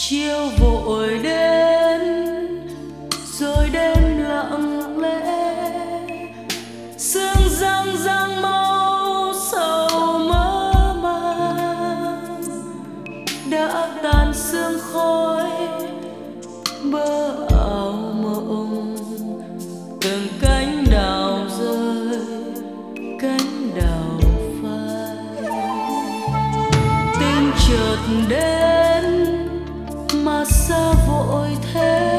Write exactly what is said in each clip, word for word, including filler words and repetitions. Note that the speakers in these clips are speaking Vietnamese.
chiều vội đến rồi đêm lặng lẽ, sương răng răng màu sầu mơ màng đã tan sương khói bơ ảo mộng. Từng cánh đào rơi, cánh đào phai, tình chợt đến mà xa vội thế.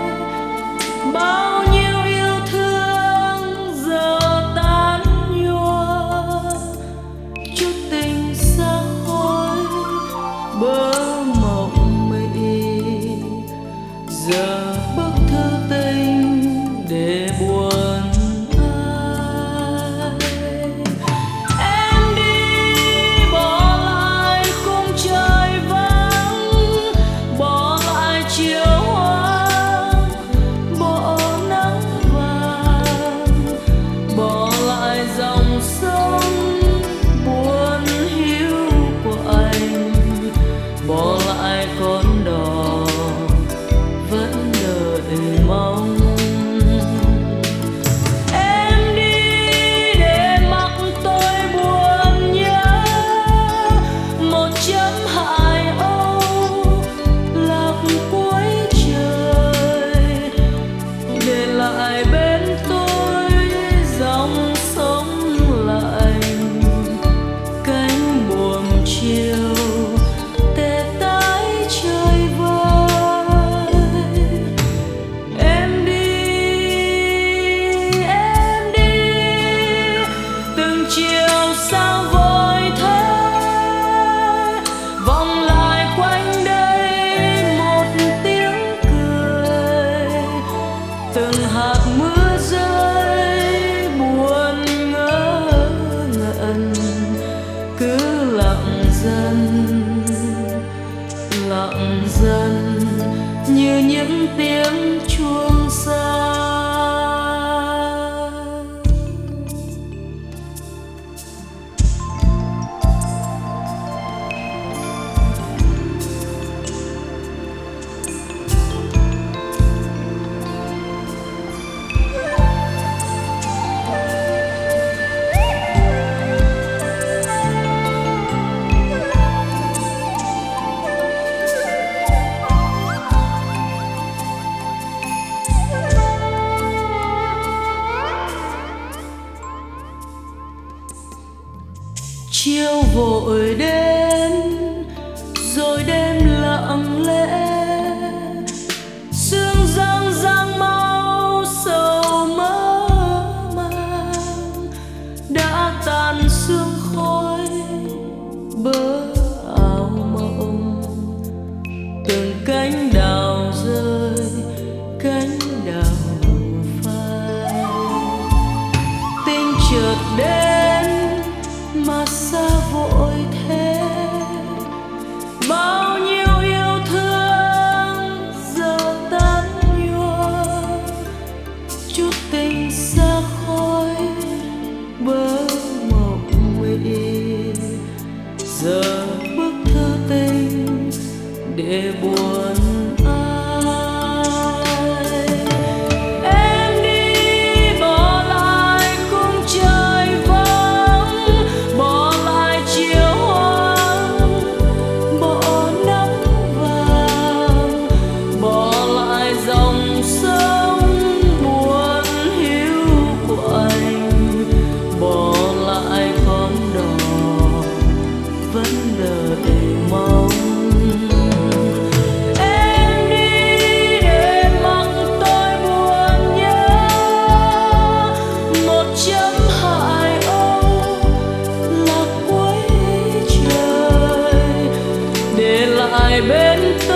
Bao nhiêu yêu thương giờ tan nhòa, chút tình xa khói bơ mộng mị. Giờ bức thư tình để buồn ai. Em đi bỏ lại khung trời vắng, bỏ lại chiều hoang, bỏ nắng vàng, bỏ lại dòng sông buồn hiu của anh, bỏ lại con đò vẫn đợi mong. Em đi để mặc tôi buồn nhớ một chấm hải âu lạc cuối trời, để lại bên tôi dòng sông lạnh, cánh buồm chiều tê tái trời vơi. Em đi, em đi, từng chiều sao vội thế, vòng lại quanh đây một tiếng cười. Từng hạt mưa rơi buồn ngỡ ngẩn, cứ lặng dần lặng dần như những tiếng chuông xa. Chiều vội đến rồi đêm lặng lẽ, sương răng răng màu sầu mơ màng đã tan sương khói bơ ảo mộng. Từng cánh đào rơi, cánh đào phai, tình chợt đến mà xa vội thế. Bao nhiêu yêu thương giờ tan nhòa, chút tình xa khói bơ mộng mị. Giờ bức thư tình để buồn ai. Em đi bỏ lại khung trời vắng, bỏ lại chiều hoang, bỏ nắng vàng, bỏ lại dòng sông buồn hiu của anh, bỏ lại con đò vẫn đợi mong. Em đi để mặc tôi buồn nhớ một chấm hải âu lạc cuối trời, để lại bên